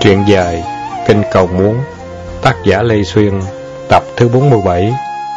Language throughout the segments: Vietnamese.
Truyện dài Kinh Cầu Muốn, tác giả Lê Xuyên, tập thứ 47.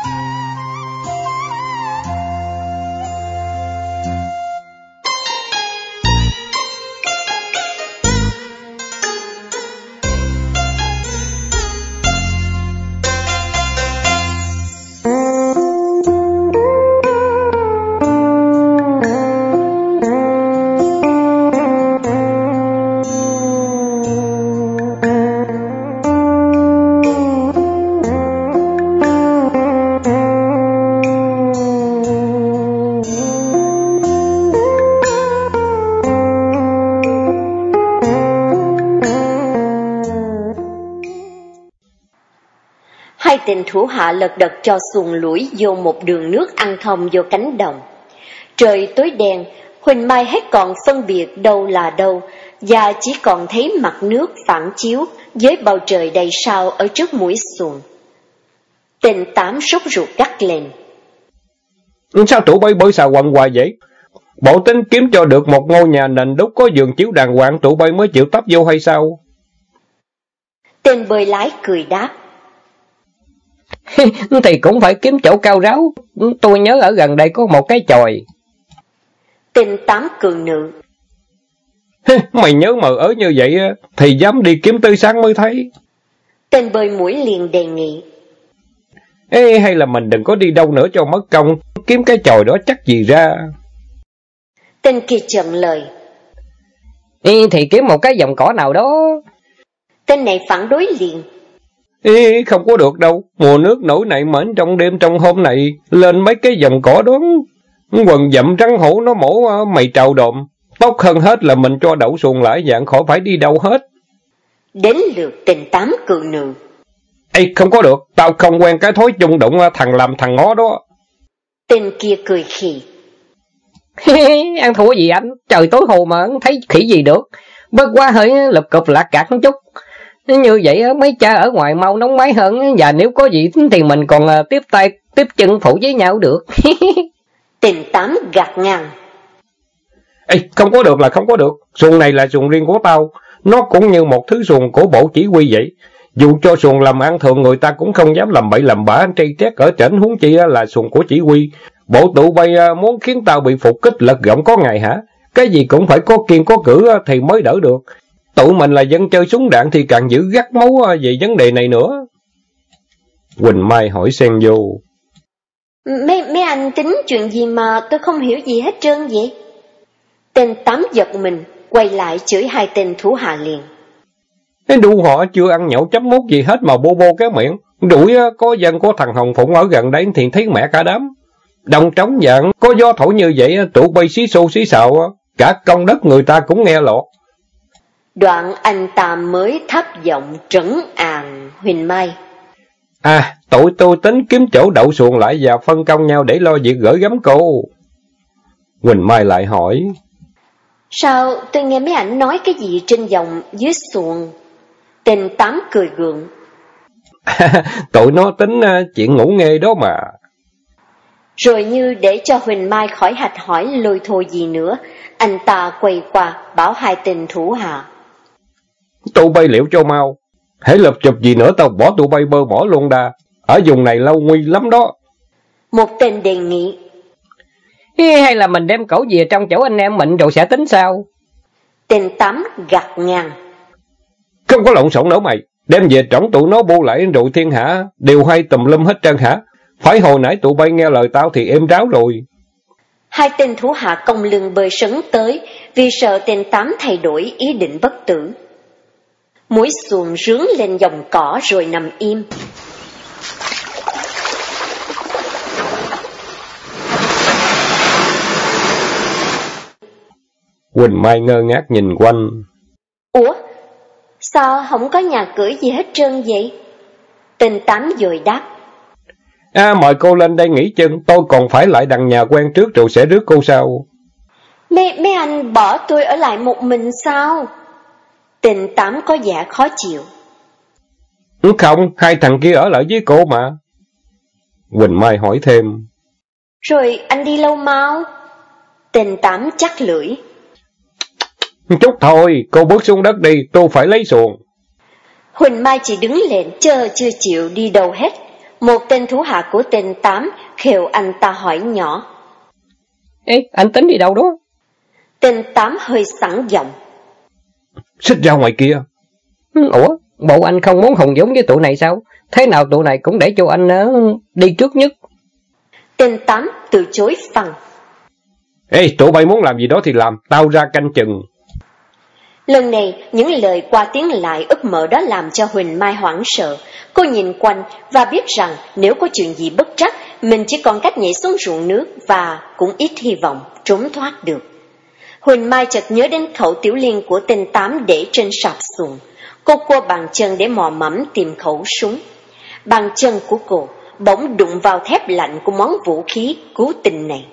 Hai tên thủ hạ lật đật cho xuồng lũi vô một đường nước ăn thông vô cánh đồng. Trời tối đen, Huỳnh Mai hết còn phân biệt đâu là đâu, và chỉ còn thấy mặt nước phản chiếu với bầu trời đầy sao ở trước mũi xuồng. Tên Tám sốt ruột gắt lên: Sao tụi bay bơi xà quần hoài vậy? Bộ tính kiếm cho được một ngôi nhà nền đúc có giường chiếu đàng hoàng tụi bay mới chịu tấp vô hay sao? Tên bơi lái cười đáp: Thì cũng phải kiếm chỗ cao ráo. Tôi nhớ ở gần đây có một cái chòi. Tên Tám cường nự: Mày nhớ mờ ớ như vậy thì dám đi kiếm tới sáng mới thấy. Tên bơi mũi liền đề nghị: Ê, hay là mình đừng có đi đâu nữa cho mất công, kiếm cái chòi đó chắc gì ra. Tên kia chận lời: Thì kiếm một cái dòng cỏ nào đó. Tên này phản đối liền: Ê, không có được đâu, mùa nước nổi nảy mến trong đêm trong hôm này, lên mấy cái dòng cỏ đó, quần dậm rắn hổ nó mổ mày trào đồm, tốt hơn hết là mình cho đậu xuồng lại dạng khỏi phải đi đâu hết. Đến lượt tên Tám cường nự: Ê, không có được, tao không quen cái thói chung đụng thằng làm thằng ngó đó. Tên kia cười khì: Ăn thua gì anh, trời tối hồ mà thấy khỉ gì được, bớt quá hơi lụp cụp lạc cạc một chút. Như vậy mấy cha ở ngoài mau nóng máy hơn, và nếu có gì thì mình còn tiếp tay tiếp chân phụ với nhau được. Tên Tám gạt ngang: Ê, không có được là không có được, xuồng này là xuồng riêng của tao, nó cũng như một thứ xuồng của bộ chỉ huy vậy. Dù cho xuồng làm ăn thường người ta cũng không dám làm bậy làm bạ tri trét ở trển, huống chi là xuồng của chỉ huy. Bộ tụi bay muốn khiến tao bị phục kích lật gọng có ngày hả? Cái gì cũng phải có kiên có cử thì mới đỡ được. Tụi mình là dân chơi súng đạn thì càng giữ gắt máu về vấn đề này nữa. Huỳnh Mai hỏi xen vô: Mấy anh tính chuyện gì mà tôi không hiểu gì hết trơn vậy? Tên Tám giật mình, quay lại chửi hai tên thủ hạ liền: Đu họ chưa ăn nhậu chấm mút gì hết mà bô bô cái miệng. Đuổi có dân có thằng Hồng Phụng ở gần đấy thì thấy mẹ cả đám. Đồng trống dạng, có gió thổi như vậy tụi bay xí xô xí xào, cả công đất người ta cũng nghe lọt. Đoạn anh ta mới thấp giọng trấn an Huỳnh Mai: Tụi tôi tính kiếm chỗ đậu xuồng lại và phân công nhau để lo việc gửi gắm cô. Huỳnh Mai lại hỏi: Sao tôi nghe mấy ảnh nói cái gì trên dòng dưới xuồng? Tên Tám cười gượng: Tụi nó tính chuyện ngủ nghê đó mà. Rồi như để cho Huỳnh Mai khỏi hạch hỏi lôi thôi gì nữa, anh ta quay qua bảo hai tên thủ hạ: Tụi bay liệu cho mau, hãy lập chụp gì nữa tao bỏ tụi bay bơ mỏ luôn đà. Ở vùng này lâu nguy lắm đó. Một tên đề nghị: Hay là mình đem cẩu về trong chỗ anh em mình rồi sẽ tính sao? Tên Tám gạt ngang: Không có lộn xộn nữa mày, đem về trỏng tụi nó bu lại rồi thiên hạ đều hay tùm lum hết trơn hả? Phải hồi nãy tụi bay nghe lời tao thì êm ráo rồi. Hai tên thủ hạ cong lưng bơi sấn tới vì sợ tên Tám thay đổi ý định bất tử. Mũi xuồng rướn lên dòng cỏ rồi nằm im. Huỳnh Mai ngơ ngác nhìn quanh: Ủa, sao không có nhà cửa gì hết trơn vậy? Tên Tám vội đáp: Mời cô lên đây nghỉ chân, tôi còn phải lại đằng nhà quen trước rồi sẽ rước cô sau. Mấy anh bỏ tôi ở lại một mình sao? Tên Tám có vẻ khó chịu: Không, hai thằng kia ở lại với cô mà. Huỳnh Mai hỏi thêm: Rồi anh đi lâu mau? Tên Tám chắc lưỡi: Chút thôi, cô bước xuống đất đi, tôi phải lấy xuồng. Huỳnh Mai chỉ đứng lên chưa chịu đi đâu hết. Một tên thủ hạ của tên Tám khều anh ta hỏi nhỏ: Ê, anh tính đi đâu đó? Tên Tám hơi sẵn giọng: Xích ra ngoài kia. Ủa, bộ anh không muốn hùng giống với tụi này sao? Thế nào tụi này cũng để cho anh đi trước nhất. Tên Tám từ chối phăng: Ê, tụi bay muốn làm gì đó thì làm, tao ra canh chừng. Lần này, những lời qua tiếng lại úp mở đó làm cho Huỳnh Mai hoảng sợ. Cô nhìn quanh và biết rằng nếu có chuyện gì bất trắc, mình chỉ còn cách nhảy xuống ruộng nước và cũng ít hy vọng trốn thoát được. Huỳnh Mai chợt nhớ đến khẩu tiểu liên của tên Tám để trên sạp xuồng. Cô cua bàn chân để mò mẫm tìm khẩu súng. Bàn chân của cô bỗng đụng vào thép lạnh của món vũ khí cứu tình này.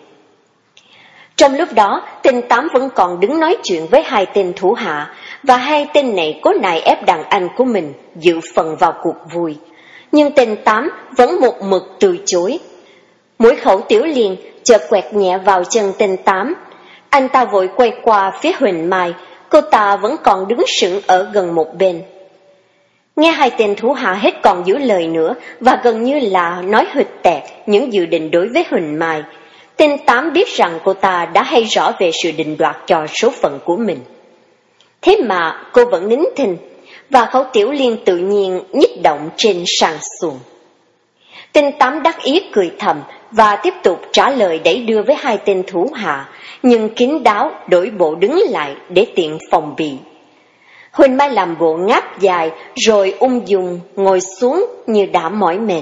Trong lúc đó, tên Tám vẫn còn đứng nói chuyện với hai tên thủ hạ, và hai tên này cố nài ép đàn anh của mình dự phần vào cuộc vui. Nhưng tên Tám vẫn một mực từ chối. Mũi khẩu tiểu liên chợt quẹt nhẹ vào chân tên Tám. Anh ta vội quay qua phía Huỳnh Mai, cô ta vẫn còn đứng sững ở gần một bên. Nghe hai tên thủ hạ hết còn giữ lời nữa và gần như là nói hụt tẹt những dự định đối với Huỳnh Mai. Tên Tám biết rằng cô ta đã hay rõ về sự định đoạt cho số phận của mình. Thế mà cô vẫn nín thinh, và khẩu tiểu liên tự nhiên nhích động trên sàn xuồng. Tên Tám đắc ý cười thầm và tiếp tục trả lời đẩy đưa với hai tên thủ hạ, nhưng kín đáo đổi bộ đứng lại để tiện phòng bị. Huỳnh Mai làm bộ ngáp dài rồi ung dung ngồi xuống như đã mỏi mệt.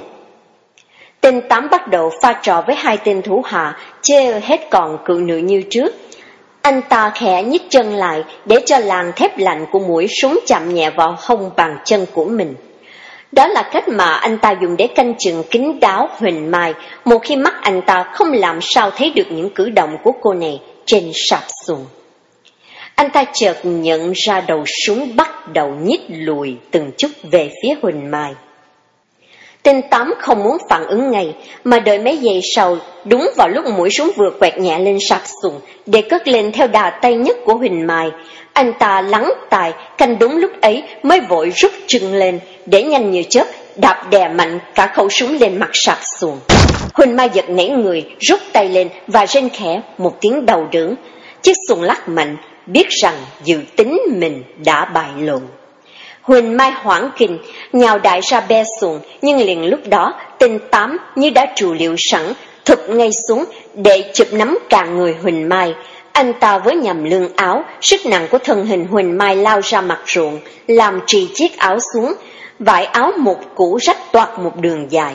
Tên Tám bắt đầu pha trò với hai tên thủ hạ, chê hết còn cự nữ như trước. Anh ta khẽ nhích chân lại để cho làn thép lạnh của mũi súng chạm nhẹ vào hông bàn chân của mình. Đó là cách mà anh ta dùng để canh chừng kín đáo Huỳnh Mai, một khi mắt anh ta không làm sao thấy được những cử động của cô này trên sạp xuồng. Anh ta chợt nhận ra đầu súng bắt đầu nhích lùi từng chút về phía Huỳnh Mai. Tên Tám không muốn phản ứng ngay, mà đợi mấy giây sau, đúng vào lúc mũi súng vừa quẹt nhẹ lên sạp xuồng để cất lên theo đà tay nhất của Huỳnh Mai. Anh ta lắng tài, canh đúng lúc ấy mới vội rút chân lên, để nhanh như chớp, đạp đè mạnh cả khẩu súng lên mặt sạp xuồng. Huỳnh Mai giật nảy người, rút tay lên và rên khẽ một tiếng đau đớn. Chiếc xuồng lắc mạnh, biết rằng dự tính mình đã bại lộ. Huỳnh Mai hoảng kinh, nhào đại ra be xuồng, nhưng liền lúc đó, tên Tám như đã trù liệu sẵn, thụp ngay xuống để chụp nắm cả người Huỳnh Mai. Anh ta với nhằm lưng áo, sức nặng của thân hình Huỳnh Mai lao ra mặt ruộng, làm trì chiếc áo xuống, vải áo một củ rách toạc một đường dài.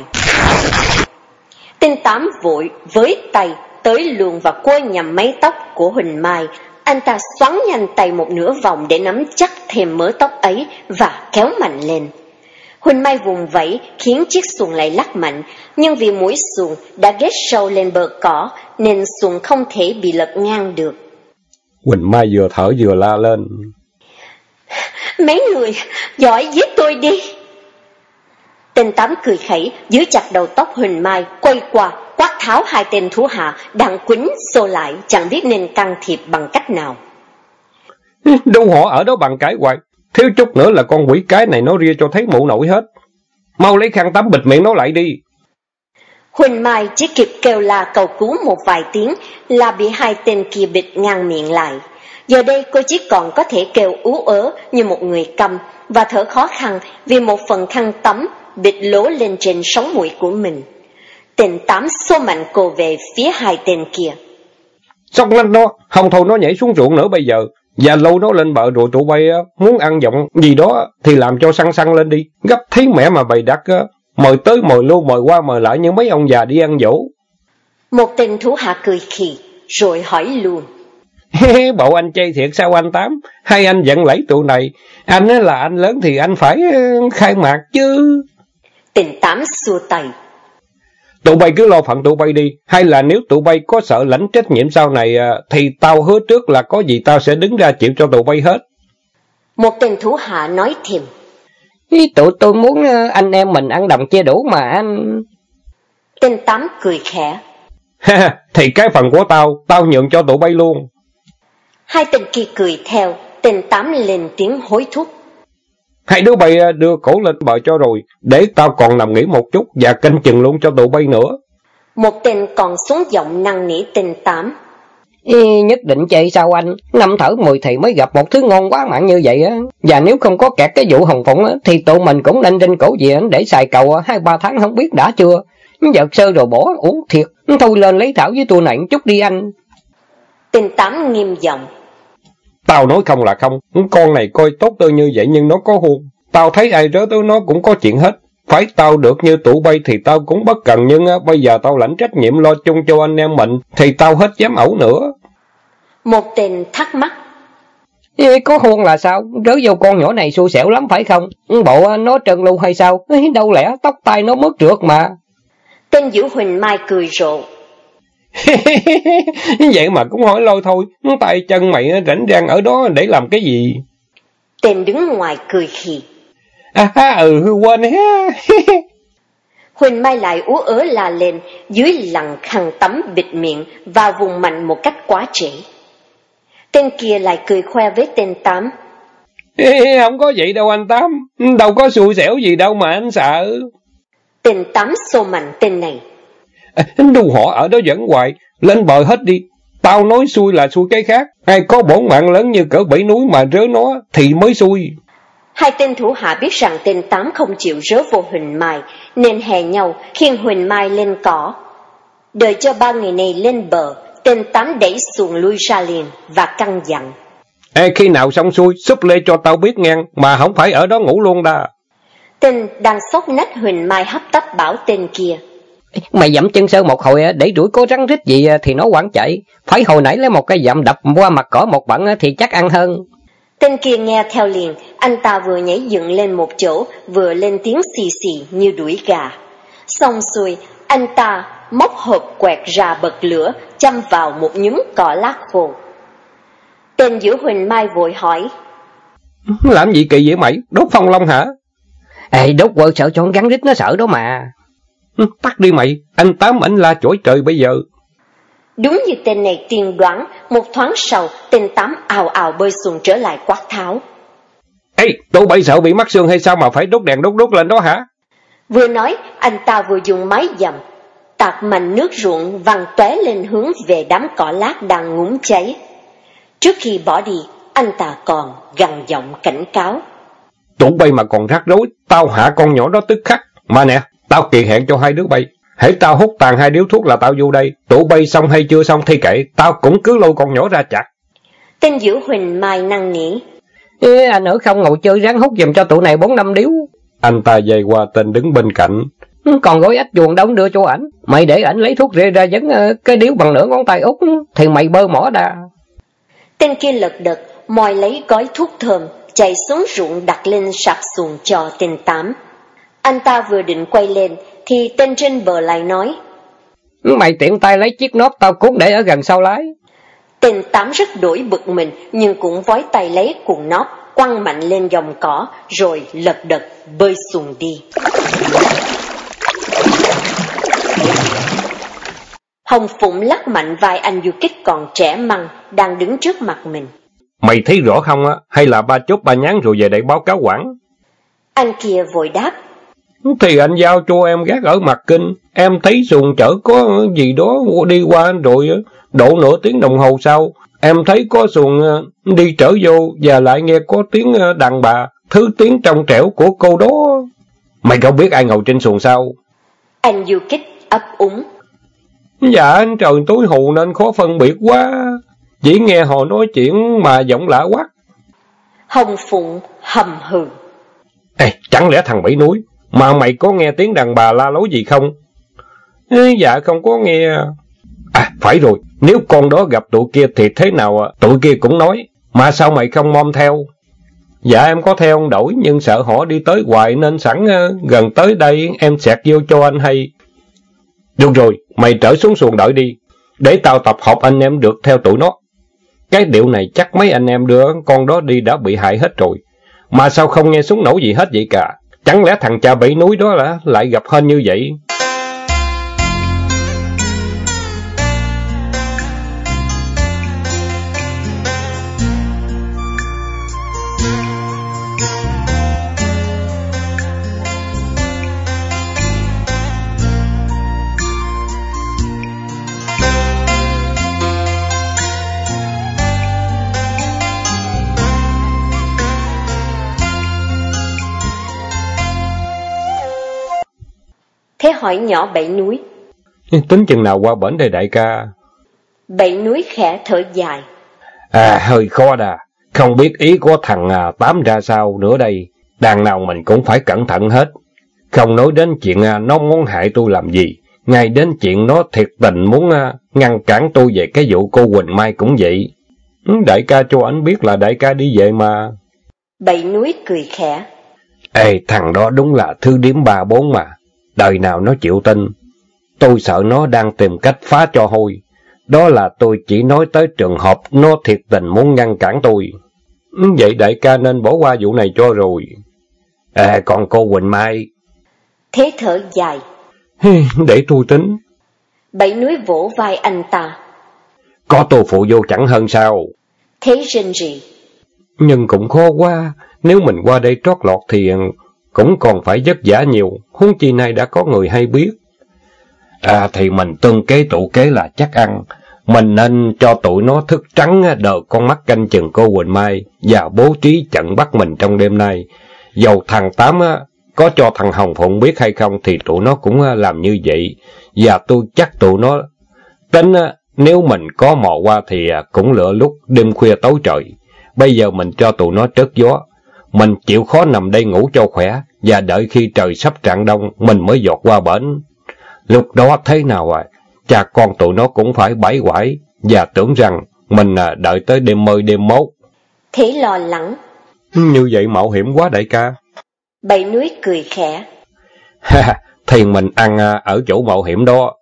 Tên Tám vội với tay tới luồn và cua nhằm mái tóc của Huỳnh Mai. Anh ta xoắn nhanh tay một nửa vòng để nắm chắc thêm mớ tóc ấy và kéo mạnh lên. Huỳnh Mai vùng vẫy khiến chiếc xuồng lại lắc mạnh, nhưng vì mũi xuồng đã ghét sâu lên bờ cỏ nên xuồng không thể bị lật ngang được. Huỳnh Mai vừa thở vừa la lên: Mấy người giỏi giết tôi đi. Tên Tám cười khẩy, giữ chặt đầu tóc Huỳnh Mai, quay qua quát tháo hai tên thủ hạ đang quýnh xô lại, chẳng biết nên can thiệp bằng cách nào. Đâu họ ở đó bằng cái hoài, thiếu chút nữa là con quỷ cái này nó ria cho thấy mụ nổi hết. Mau lấy khăn tắm bịt miệng nó lại đi. Huỳnh Mai chỉ kịp kêu la cầu cứu một vài tiếng là bị hai tên kia bịt ngang miệng lại. Giờ đây cô chỉ còn có thể kêu ú ớ như một người câm và thở khó khăn vì một phần khăn tắm bịt lỗ lên trên sống mũi của mình. Tên Tám xô mạnh cô về phía hai tên kia. Xong lên nó, không thôi nó nhảy xuống ruộng nữa bây giờ. Và lâu nó lên bờ rồi tụi bay muốn ăn giọng gì đó thì làm cho săn săn lên đi. Gấp thấy mẹ mà bày đặt mời tới mời luôn mời qua mời lại như mấy ông già đi ăn dỗ. Một tên thủ hạ cười khì rồi hỏi luôn: Bộ anh chơi thiệt sao anh Tám? Hay anh giận lẫy tụi này? Anh là anh lớn thì anh phải khai mạc chứ. Tên Tám xua tay: Tụi bay cứ lo phận tụi bay đi. Hay là nếu tụi bay có sợ lãnh trách nhiệm sau này thì tao hứa trước là có gì tao sẽ đứng ra chịu cho tụi bay hết. Một tên thủ hạ nói thêm: Tụi tôi muốn anh em mình ăn đồng chia đủ mà anh. Tên Tám cười khẽ: Thì cái phần của tao nhượng cho tụi bay luôn. Hai tên kia cười theo. Tên Tám lên tiếng hối thúc: Hai đứa bay đưa cổ lên bờ cho rồi, để tao còn nằm nghỉ một chút và canh chừng luôn cho tụi bay nữa. Một tên còn xuống giọng năn nỉ tên Tám. Nhất định chơi sao anh? 5 thở 10 thì mới gặp một thứ ngon quá mặn như vậy á. Và nếu không có kẹt cái vụ Hồng Phụng á, thì tụi mình cũng nên trên cổ gì để xài cầu 2-3 tháng không biết đã chưa. Giật sơ rồi bỏ uống thiệt. Thôi lên lấy thảo với tôi này chút đi anh. Tên Tám nghiêm giọng. Tao nói không là không, con này coi tốt tôi như vậy nhưng nó có hôn. Tao thấy ai rớ tới nó cũng có chuyện hết. Phải tao được như tụi bay thì tao cũng bất cần, nhưng bây giờ tao lãnh trách nhiệm lo chung cho anh em mình thì tao hết dám ẩu nữa. Một tên thắc mắc. Có hôn là sao? Rớ vô con nhỏ này xui xẻo lắm phải không? Bộ nó trơn lưu hay sao? Đâu lẽ tóc tai nó mất trượt mà. Tên Diễu Huỳnh Mai cười rộ. Vậy mà cũng hỏi lôi thôi, tay chân mày rảnh rang ở đó để làm cái gì? Tên đứng ngoài cười khì. Quên ha. Huỳnh Mai lại ú ớ la lên, dưới lằn khăn tắm bịt miệng và vùng mạnh một cách quá trễ. Tên kia lại cười khoe với tên Tám. Không có vậy đâu anh Tám, đâu có xui xẻo gì đâu mà anh sợ. Tên Tám xô mạnh tên này. Đu họ ở đó dẫn hoài, lên bờ hết đi. Tao nói xui là xui cái khác, ai có bổn mạng lớn như cỡ 7 núi mà rớ nó thì mới xui. Hai tên thủ hạ biết rằng tên Tám không chịu rớ vô Huỳnh Mai, nên hè nhau khiêng Huỳnh Mai lên cỏ. Đợi cho 3 người này lên bờ, tên Tám đẩy xuồng lui ra liền và căn dặn. Khi nào xong xuôi, xúp lê cho tao biết ngang, mà không phải ở đó ngủ luôn đà. Tên đang xốc nách Huỳnh Mai hấp tấp bảo tên kia. Mày dậm chân sơ một hồi để đuổi có rắn rít gì thì nó quảng chạy. Phải hồi nãy lấy một cây dậm đập qua mặt cỏ một bận thì chắc ăn hơn. Tên kia nghe theo liền, anh ta vừa nhảy dựng lên một chỗ, vừa lên tiếng xì xì như đuổi gà. Xong xuôi, anh ta móc hộp quẹt ra bật lửa, châm vào một nhúm cỏ lát khô. Tên Diễu Huỳnh Mai vội hỏi. Làm gì kỳ vậy mày? Đốt phong long hả? Đốt quơ sợ cho con rắn rít nó sợ đó mà. Tắt đi mày, anh Tám ảnh la chổi trời bây giờ. Đúng như tên này tiên đoán, một thoáng sau, tên Tám ào ào bơi xuồng trở lại quát tháo. Tụi bay sợ bị mắc xương hay sao mà phải đốt đèn đốt lên đó hả? Vừa nói, anh ta vừa dùng máy dầm, tạt mạnh nước ruộng văng tóe lên hướng về đám cỏ lát đang ngúng cháy. Trước khi bỏ đi, anh ta còn gằn giọng cảnh cáo. Tụi bay mà còn rắc rối, tao hạ con nhỏ đó tức khắc. Mà nè, tao kỳ hẹn cho hai đứa bay. Hễ tao hút tàn 2 điếu thuốc là tao vô đây. Tụi bay xong hay chưa xong thì kệ, tao cũng cứ lôi con nhỏ ra chặt. Tên Diễu Huỳnh Mai năn nỉ. Anh ở không ngồi chơi ráng hút giùm cho tụi này 4-5 điếu. Anh ta dây qua tên đứng bên cạnh. Còn gói ếch chuồng đâu đưa cho ảnh. Mày để ảnh lấy thuốc rê ra dấn cái điếu bằng nửa ngón tay út thì mày bơ mỏ đà. Tên kia lật đật moi lấy gói thuốc thơm, chạy xuống ruộng đặt lên sạp xuồng cho tên Tám. Anh ta vừa định quay lên thì tên trên bờ lại nói. Mày tiện tay lấy chiếc nốt tao cút để ở gần sau lái. Tên Tám rất đổi bực mình nhưng cũng vói tay lấy cuộn nóp, quăng mạnh lên dòng cỏ rồi lật đật bơi xuồng đi. Hồng Phụng lắc mạnh vai anh du kích còn trẻ măng đang đứng trước mặt mình. Mày thấy rõ không á, hay là ba chốt ba nhán rồi về đây báo cáo quản? Anh kia vội đáp. Thì anh giao cho em gác ở mặt kinh, em thấy xuồng chở có gì đó đi qua rồi độ nửa tiếng đồng hồ sau, em thấy có xuồng đi trở vô và lại nghe có tiếng đàn bà, thứ tiếng trong trẻo của cô đó. Mày không biết ai ngồi trên xuồng sao? Anh du kích ấp úng. Dạ trời tối hù nên khó phân biệt quá, chỉ nghe họ nói chuyện mà giọng lạ quắc. Hồng Phụng hầm hừ. Chẳng lẽ thằng Bảy Núi, mà mày có nghe tiếng đàn bà la lối gì không? Dạ không có nghe. Phải rồi, nếu con đó gặp tụi kia thì thế nào tụi kia cũng nói, mà sao mày không mom theo? Dạ em có theo ông đổi, nhưng sợ họ đi tới hoài nên sẵn gần tới đây em xẹt vô cho anh hay. Được rồi, mày trở xuống xuồng đợi đi, để tao tập hợp anh em được theo tụi nó. Cái điệu này chắc mấy anh em đưa con đó đi đã bị hại hết rồi, mà sao không nghe súng nổ gì hết vậy cả? Chẳng lẽ thằng cha Bảy Núi đó lại gặp hên như vậy? Thế hỏi nhỏ Bảy Núi. Tính chừng nào qua bển đây đại ca? Bảy Núi khẽ thở dài. Hơi khó đà. Không biết ý của thằng Tám ra sao nữa đây. Đằng nào mình cũng phải cẩn thận hết. Không nói đến chuyện nó muốn hại tôi làm gì. Ngay đến chuyện nó thiệt tình muốn ngăn cản tôi về cái vụ cô Quỳnh Mai cũng vậy. Đại ca cho anh biết là đại ca đi về mà. Bảy Núi cười khẽ. Thằng đó đúng là thứ điếm 3-4 mà. Đời nào nó chịu tin. Tôi sợ nó đang tìm cách phá cho hôi. Đó là tôi chỉ nói tới trường hợp nó thiệt tình muốn ngăn cản tôi. Vậy đại ca nên bỏ qua vụ này cho rồi. Còn cô Quỳnh Mai? Thế thở dài. Để tôi tính. Bảy Núi vỗ vai anh ta. Có tôi phụ vô chẳng hơn sao? Thế rên rỉ. Nhưng cũng khó quá. Nếu mình qua đây trót lọt thì cũng còn phải vất vả nhiều. Huống chi nay đã có người hay biết. Thì mình tương kế tụ kế là chắc ăn. Mình nên cho tụi nó thức trắng đờ con mắt canh chừng cô Quỳnh Mai và bố trí trận bắt mình trong đêm nay. Dầu thằng Tám có cho thằng Hồng Phụng biết hay không thì tụi nó cũng làm như vậy. Và tôi chắc tụi nó tính nếu mình có mò qua thì cũng lựa lúc đêm khuya tối trời. Bây giờ mình cho tụi nó trớt gió. Mình chịu khó nằm đây ngủ cho khỏe và đợi khi trời sắp rạng đông mình mới dọt qua bển. Lúc đó thế nào cha con tụi nó cũng phải bãi quải và tưởng rằng mình đợi tới đêm mơi đêm mốt. Thế lo lắng. Như vậy mạo hiểm quá đại ca. Bảy Núi cười khẽ. Thì mình ăn ở chỗ mạo hiểm đó.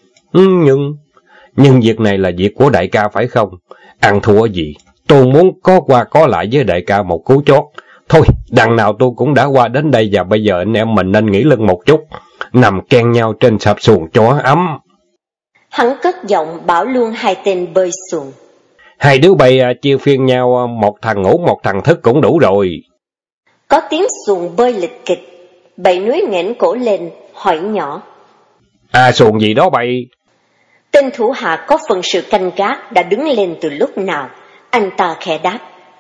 Nhưng việc này là việc của đại ca phải không? Ăn thua gì? Tôi muốn có qua có lại với đại ca một cú chót. Thôi, đằng nào tôi cũng đã qua đến đây và bây giờ anh em mình nên nghỉ lưng một chút. Nằm ken nhau trên sạp xuồng cho ấm. Hắn cất giọng bảo luôn hai tên bơi xuồng. Hai đứa bay chia phiên nhau, một thằng ngủ một thằng thức cũng đủ rồi. Có tiếng xuồng bơi lịch kịch. Bảy Núi nghển cổ lên hỏi nhỏ. Xuồng gì đó bay? Tên thủ hạ có phần sự canh gác đã đứng lên từ lúc nào. Anh ta khẽ đáp.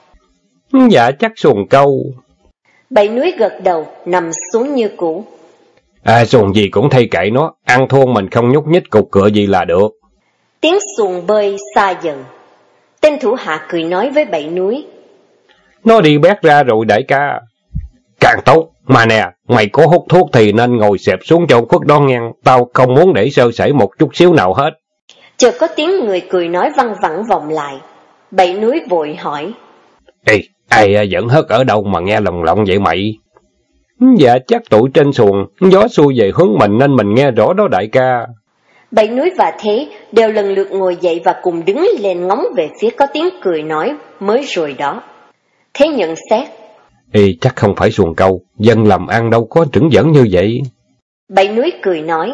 Dạ chắc xuồng câu. Bảy Núi gật đầu nằm xuống như cũ. Xuồng gì cũng thay kệ nó. Ăn thua mình không nhúc nhích cục cựa gì là được. Tiếng xuồng bơi xa dần. Tên thủ hạ cười nói với Bảy Núi. Nó đi bét ra rồi đại ca. Càng tốt. Mà nè, mày có hút thuốc thì nên ngồi xẹp xuống cho khuất đó ngang. Tao không muốn để sơ sẩy một chút xíu nào hết. Chợt có tiếng người cười nói văng vẳng vọng lại. Bảy Núi vội hỏi. Ai vẫn hớt ở đâu mà nghe lồng lộng vậy mày? Dạ chắc tụi trên xuồng gió xuôi về hướng mình nên mình nghe rõ đó đại ca. Bảy Núi và Thế đều lần lượt ngồi dậy và cùng đứng lên ngóng về phía có tiếng cười nói mới rồi đó. Thế nhận xét. Chắc không phải xuồng câu, dân làm ăn đâu có trứng dẫn như vậy. Bảy Núi cười nói.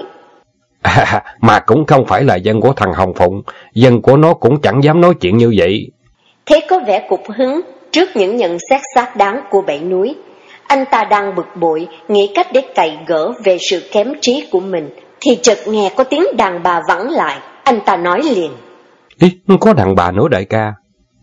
Mà cũng không phải là dân của thằng Hồng Phụng, dân của nó cũng chẳng dám nói chuyện như vậy. Thế có vẻ cục hứng trước những nhận xét xác đáng của Bảy Núi. Anh ta đang bực bội, nghĩ cách để cày gỡ về sự kém trí của mình, thì chợt nghe có tiếng đàn bà vẳng lại. Anh ta nói liền. Có đàn bà nữa đại ca?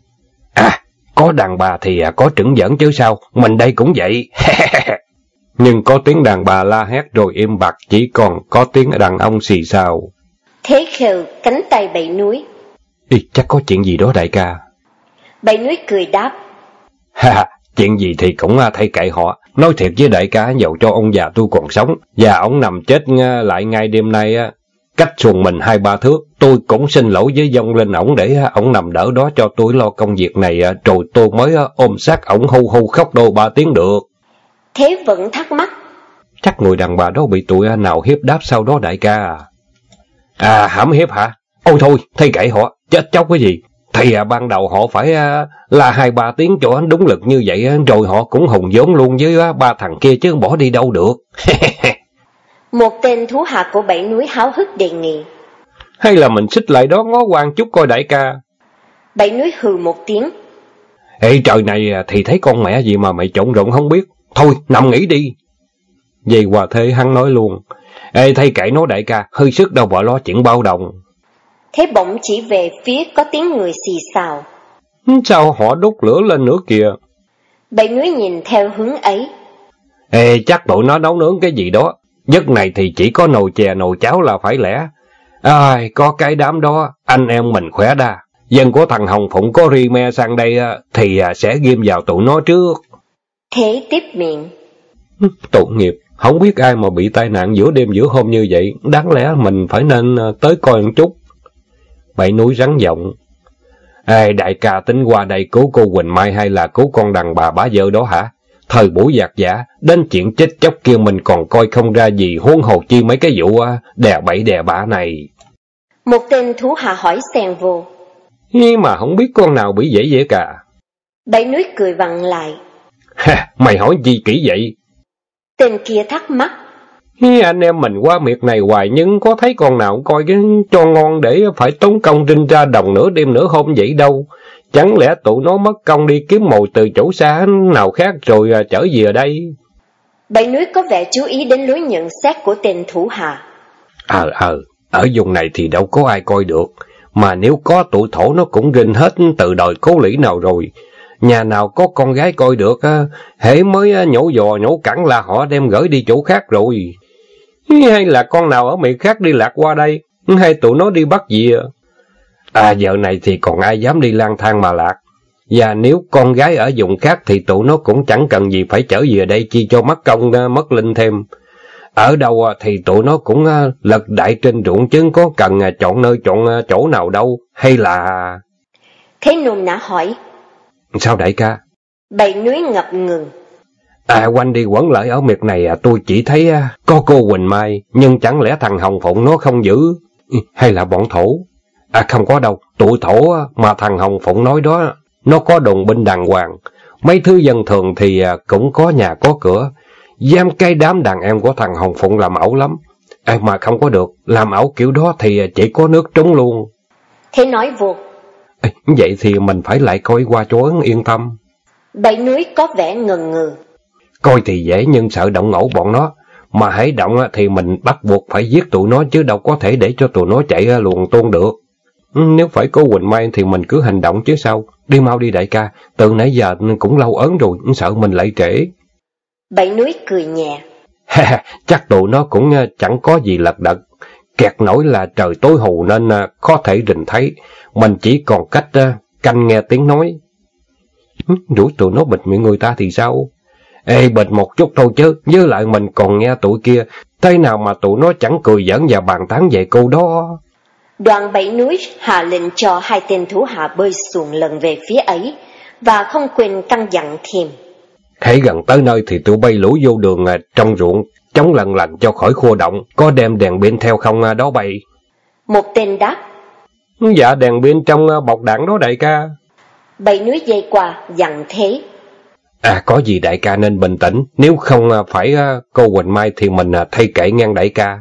Có đàn bà thì có trứng dẫn chứ sao, mình đây cũng vậy. Nhưng có tiếng đàn bà la hét rồi im bặt, chỉ còn có tiếng đàn ông xì xào. Thế khều cánh tay Bảy Núi. Chắc có chuyện gì đó đại ca. Bảy Núi cười đáp. Chuyện gì thì cũng thay kệ họ. Nói thiệt với đại ca, dầu cho ông già tôi còn sống và ông nằm chết lại ngay đêm nay cách xuồng mình 2-3 thước, tôi cũng xin lỗi với dông lên ổng để ổng nằm đỡ đó cho tôi lo công việc này, rồi tôi mới ôm sát ổng hu hu khóc đôi 3 tiếng được. Thế vẫn thắc mắc. Chắc người đàn bà đó bị tụi nào hiếp đáp sau đó đại ca? Hãm hiếp hả? Ôi thôi, thay kệ họ, chết chóc cái gì. Thì ban đầu họ phải là 2-3 tiếng cho đúng lực như vậy, rồi họ cũng hùng vốn luôn với 3 thằng kia chứ bỏ đi đâu được. Một tên thú hạ của Bảy Núi háo hức đề nghị. Hay là mình xích lại đó ngó quan chút coi đại ca. Bảy Núi hừ một tiếng. Trời này thì thấy con mẹ gì mà mày trộn rộn không biết. Thôi nằm nghỉ đi. Vậy Hòa Thế hắn nói luôn. Thay kệ nó đại ca, hơi sức đâu bỏ lo chuyện bao đồng. Thế bỗng chỉ về phía có tiếng người xì xào. Sao họ đốt lửa lên nữa kìa? Bảy Núi nhìn theo hướng ấy. Chắc tụi nó nấu nướng cái gì đó. Giấc này thì chỉ có nồi chè nồi cháo là phải lẽ. Có cái đám đó, anh em mình khỏe đa. Dân của thằng Hồng Phụng có ri me sang đây thì sẽ ghim vào tụi nó trước. Thế tiếp miệng. Tội nghiệp, không biết ai mà bị tai nạn giữa đêm giữa hôm như vậy, đáng lẽ mình phải nên tới coi một chút. Bảy Núi rắn giọng. Đại ca tính qua đây cứu cô Quỳnh Mai hay là cứu con đàn bà bá vợ đó hả? Thời buổi giặc giả, đến chuyện chết chóc kia mình còn coi không ra gì, huống hồ chi mấy cái vụ đè bậy đè bạ này. Một tên thú hạ hỏi xen vô. Nhưng mà không biết con nào bị vậy cả. Bảy Núi cười vặn lại. Mày hỏi gì kỹ vậy? Tên kia thắc mắc. Anh em mình qua miệt này hoài nhưng có thấy con nào coi cái cho ngon để phải tốn công rinh ra đồng nửa đêm nửa hôm vậy đâu. Chẳng lẽ tụi nó mất công đi kiếm mồi từ chỗ xa nào khác rồi trở về đây? Bảy Núi có vẻ chú ý đến lối nhận xét của tên thủ hạ. Ở vùng này thì đâu có ai coi được. Mà nếu có tụi thổ nó cũng rinh hết từ đời Cố Lĩ nào rồi. Nhà nào có con gái coi được, hễ mới nhổ giò nhổ cẳng là họ đem gửi đi chỗ khác rồi. Hay là con nào ở miền khác đi lạc qua đây, hay tụi nó đi bắt gì? Giờ này thì còn ai dám đi lang thang mà lạc. Và nếu con gái ở vùng khác thì tụi nó cũng chẳng cần gì phải trở về đây chi cho mất công mất linh thêm. Ở đâu thì tụi nó cũng lật đại trên ruộng chứ có cần chọn nơi chọn chỗ nào đâu, hay là... Thế nôm nã hỏi. Sao đại ca? Bảy Núi ngập ngừng. Quanh đi quẩn lại ở miệt này tôi chỉ thấy có cô Quỳnh Mai, nhưng chẳng lẽ thằng Hồng Phụng nó không giữ, hay là bọn thổ? Không có đâu, tụi thổ mà thằng Hồng Phụng nói đó, nó có đồn binh đàng hoàng. Mấy thứ dân thường thì cũng có nhà có cửa, giam cái đám đàn em của thằng Hồng Phụng làm ẩu lắm. Mà không có được, làm ẩu kiểu đó thì chỉ có nước trúng luôn. Thế nói vô. Vậy thì mình phải lại coi qua cho ấn yên tâm. Bảy Núi có vẻ ngần ngừ. Coi thì dễ nhưng sợ động ngẫu bọn nó. Mà hãy động thì mình bắt buộc phải giết tụi nó chứ đâu có thể để cho tụi nó chạy luồn tuôn được. Nếu phải có Quỳnh Mai thì mình cứ hành động chứ sao. Đi mau đi đại ca, từ nãy giờ cũng lâu ớn rồi, sợ mình lại trễ. Bảy Núi cười nhẹ. Chắc tụi nó cũng chẳng có gì lật đật. Kẹt nổi là trời tối hù nên có thể rình thấy. Mình chỉ còn cách canh nghe tiếng nói. Đuổi tụi nó bịt miệng người ta thì sao? Bịt một chút thôi chứ, với lại mình còn nghe tụi kia. Thế nào mà tụi nó chẳng cười giỡn và bàn tán về câu đó. Đoàn Bảy Núi hạ lệnh cho hai tên thủ hạ bơi xuồng lần về phía ấy, và không quên căn dặn thêm. Hãy gần tới nơi thì tụi bay lũ vô đường trong ruộng, chống lần lành cho khỏi khô động, có đem đèn pin theo không đó bay? Một tên đáp. Dạ đèn pin trong bọc đạn đó đại ca. Bảy Núi dây qua dặn thế. Có gì đại ca nên bình tĩnh, nếu không phải cô Quỳnh Mai thì mình thay kệ ngang đại ca.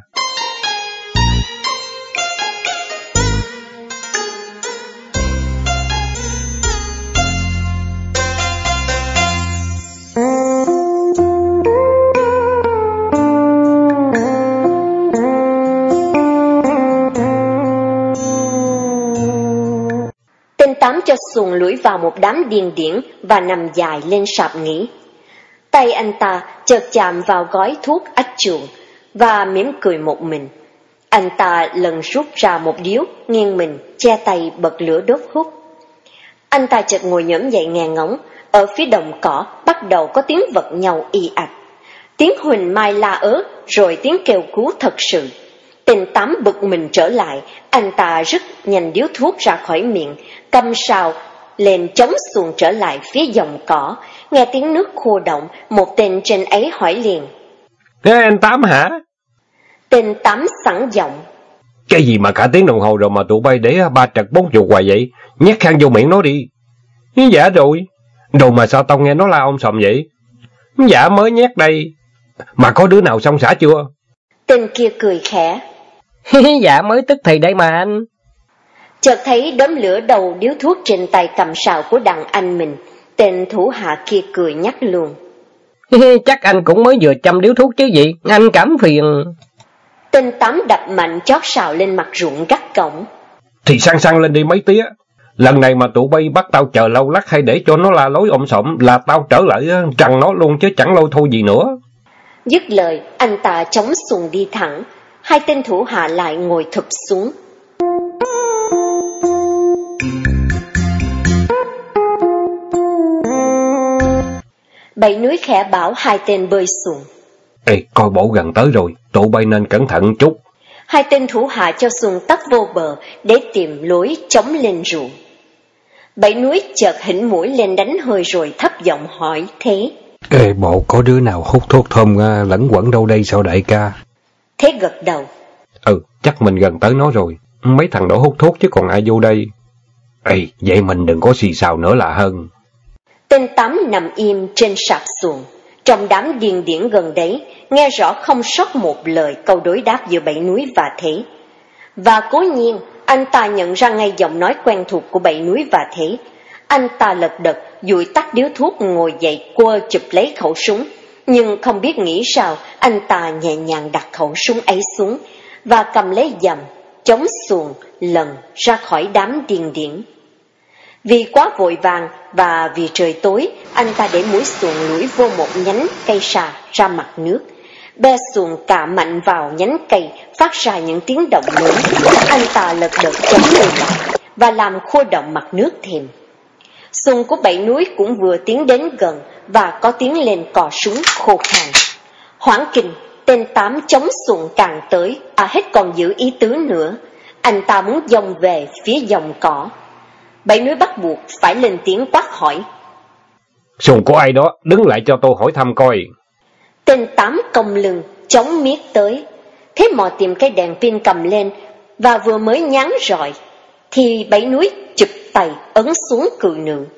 Tám cho xuồng lủi vào một đám điên điển và nằm dài lên sạp nghỉ. Tay anh ta chợt chạm vào gói thuốc ách chuồng và mỉm cười một mình. Anh ta lần rút ra một điếu, nghiêng mình, che tay bật lửa đốt hút. Anh ta chợt ngồi nhổm dậy nghe ngóng. Ở phía đồng cỏ bắt đầu có tiếng vật nhau y ạch. Tiếng Huỳnh Mai la ớ, rồi tiếng kêu cứu thật sự. Tên Tám bực mình trở lại, anh ta rứt nhanh điếu thuốc ra khỏi miệng, cầm sào lên chống xuồng trở lại phía dòng cỏ. Nghe tiếng nước khô động, một tên trên ấy hỏi liền. Anh Tám hả? Tên Tám sẵn giọng. Cái gì mà cả tiếng đồng hồ rồi mà tụi bay để 3 trật 4 chục hoài vậy? Nhét khăn vô miệng nó đi. Dạ rồi. Rồi mà sao tao nghe nó la om sòm vậy? Dạ mới nhét đây. Mà có đứa nào xong xả chưa? Tên kia cười khẽ. Dạ mới tức thì đây mà anh. Chợt thấy đốm lửa đầu điếu thuốc trên tay cầm sào của đàn anh mình. Tên thủ hạ kia cười nhắc luôn. Chắc anh cũng mới vừa châm điếu thuốc chứ gì, anh cảm phiền. Tên Tám đập mạnh chót sào lên mặt ruộng gắt cổng. Thì sang lên đi mấy tía. Lần này mà tụi bay bắt tao chờ lâu lắc hay để cho nó la lối om sòm là tao trở lại trằn nó luôn chứ chẳng lâu thôi gì nữa. Dứt lời, anh ta chống xuồng đi thẳng, hai tên thủ hạ lại ngồi thụp xuống. Bảy Núi khẽ bảo hai tên bơi xuồng. Ê, coi bộ gần tới rồi, tụi bay nên cẩn thận chút. Hai tên thủ hạ cho xuồng tấp vô bờ để tìm lối chống lên ruộng. Bảy Núi chợt hỉnh mũi lên đánh hơi rồi thấp giọng hỏi Thế. Ê, bộ có đứa nào hút thuốc thơm lẫn quẩn đâu đây sao đại ca? Thế gật đầu. Chắc mình gần tới nó rồi. Mấy thằng đó hút thuốc chứ còn ai vô đây. Ê, vậy mình đừng có xì xào nữa là hơn. Tên Tám nằm im trên sạp xuồng, trong đám điên điển gần đấy, nghe rõ không sót một lời câu đối đáp giữa Bảy Núi và Thế. Và cố nhiên, anh ta nhận ra ngay giọng nói quen thuộc của Bảy Núi và Thế. Anh ta lật đật, dụi tắt điếu thuốc ngồi dậy quơ chụp lấy khẩu súng. Nhưng không biết nghĩ sao, anh ta nhẹ nhàng đặt khẩu súng ấy xuống, và cầm lấy dầm, chống xuồng, lần ra khỏi đám điên điển. Vì quá vội vàng và vì trời tối, anh ta để mũi xuồng lủi vô một nhánh cây xà ra mặt nước. Be xuồng cạ mạnh vào nhánh cây, phát ra những tiếng động lớn. Anh ta lật đật chống lên lại và làm khô động mặt nước thêm. Xuồng của Bảy Núi cũng vừa tiến đến gần và có tiếng lên cò súng khô khan. Hoảng kinh, tên Tám chống xuồng càng tới, hết còn giữ ý tứ nữa. Anh ta muốn dông về phía dòng cỏ. Bảy Núi bắt buộc phải lên tiếng quát hỏi. Xuồng của ai đó, đứng lại cho tôi hỏi thăm coi. Tên Tám cong lưng, chống miết tới. Thế mò tìm cái đèn pin cầm lên, và vừa mới nhán rọi, thì Bảy Núi chụp tay ấn xuống cự nữ.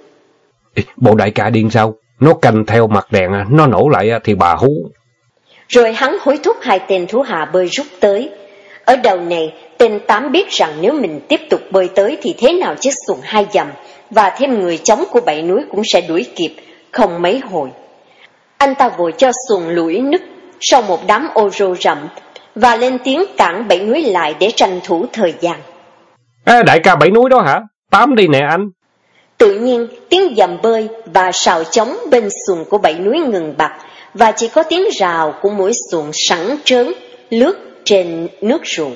Bộ đại ca điên sao? Nó canh theo mặt đèn, nó nổ lại thì bà hú. Rồi hắn hối thúc hai tên thú hạ bơi rút tới. Ở đầu này, tên Tám biết rằng nếu mình tiếp tục bơi tới thì thế nào chiếc xuồng 2 dặm, và thêm người chống của Bảy Núi cũng sẽ đuổi kịp, không mấy hồi. Anh ta vội cho xuồng lủi nứt sau một đám ô rô rậm, và lên tiếng cản Bảy Núi lại để tranh thủ thời gian. Đại ca Bảy Núi đó hả? Tám đi nè anh. Tự nhiên, tiếng dầm bơi và sào chống bên xuồng của Bảy Núi ngừng bặt, và chỉ có tiếng rào của mũi xuồng sẵn trớn lướt trên nước ruộng.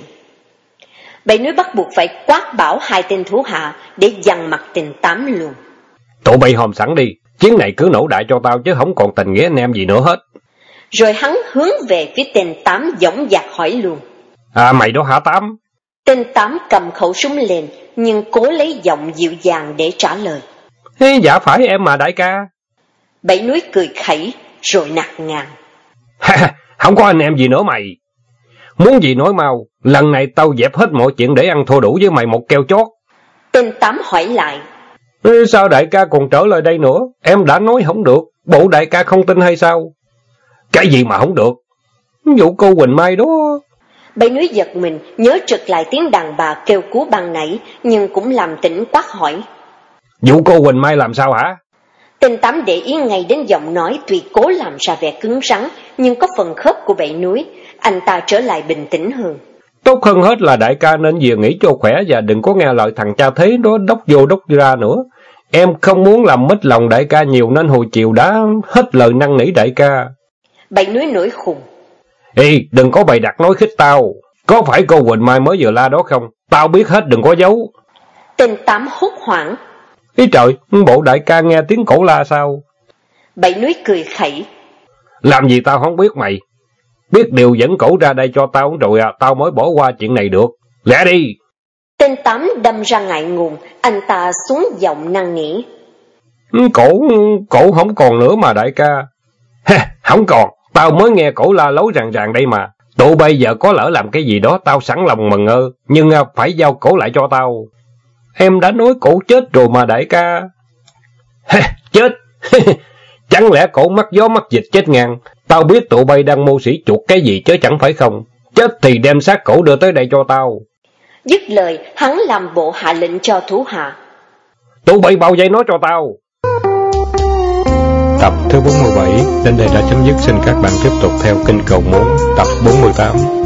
Bảy Núi bắt buộc phải quát bảo hai tên thủ hạ để dằn mặt tên Tám luôn. Tụi bay hòm sẵn đi, chiến này cứ nổ đại cho tao chứ không còn tình nghĩa anh em gì nữa hết. Rồi hắn hướng về phía tên Tám dõng dạc hỏi luôn. Mày đó hả Tám? Tên Tám cầm khẩu súng lên, nhưng cố lấy giọng dịu dàng để trả lời. Dạ phải em mà đại ca. Bảy Núi cười khẩy rồi nạt ngang. Không có anh em gì nữa mày. Muốn gì nói mau, lần này tao dẹp hết mọi chuyện để ăn thua đủ với mày một keo chót. Tên Tám hỏi lại. Sao đại ca còn trở lại đây nữa? Em đã nói không được, bộ đại ca không tin hay sao? Cái gì mà không được? Vụ cô Quỳnh Mai đó. Bảy Núi giật mình, nhớ trực lại tiếng đàn bà kêu cứu ban nãy, nhưng cũng làm tỉnh quát hỏi. Vụ cô Quỳnh Mai làm sao hả? Tên Tám để ý ngay đến giọng nói tuy cố làm ra vẻ cứng rắn, nhưng có phần khớp của Bảy Núi. Anh ta trở lại bình tĩnh hơn. Tốt hơn hết là đại ca nên về nghỉ cho khỏe và đừng có nghe lời thằng cha Thế đó đốc vô đốc ra nữa. Em không muốn làm mất lòng đại ca nhiều nên hồi chiều đã hết lời năn nỉ đại ca. Bảy Núi nổi khùng. Đừng có bày đặt nói khích tao. Có phải cô Quỳnh Mai mới vừa la đó không? Tao biết hết, đừng có giấu. Tên Tám hốt hoảng. Trời, bộ đại ca nghe tiếng cổ la sao? Bảy Núi cười khẩy. Làm gì tao không biết mày. Biết điều dẫn cổ ra đây cho tao rồi tao mới bỏ qua chuyện này được. Lẹ đi. Tên Tám đâm ra ngại ngùng, anh ta xuống giọng năn nỉ. Cổ không còn nữa mà đại ca. Không còn, tao mới nghe cổ la lối ràng ràng đây mà. Tụi bây giờ có lỡ làm cái gì đó tao sẵn lòng mừng nhưng phải giao cổ lại cho tao. Em đã nói cổ chết rồi mà đại ca. Chết? Chẳng lẽ cổ mắc gió mắc dịch chết ngang? Tao biết tụi bay đang mưu sĩ chuột cái gì chứ chẳng phải không. Chết thì đem xác cổ đưa tới đây cho tao. Dứt lời, hắn làm bộ hạ lệnh cho thủ hạ. Tụi bay bao vây nó cho tao. Tập thứ 47 đến đây đã chấm dứt. Xin các bạn tiếp tục theo kênh Cầu Muốn tập 48.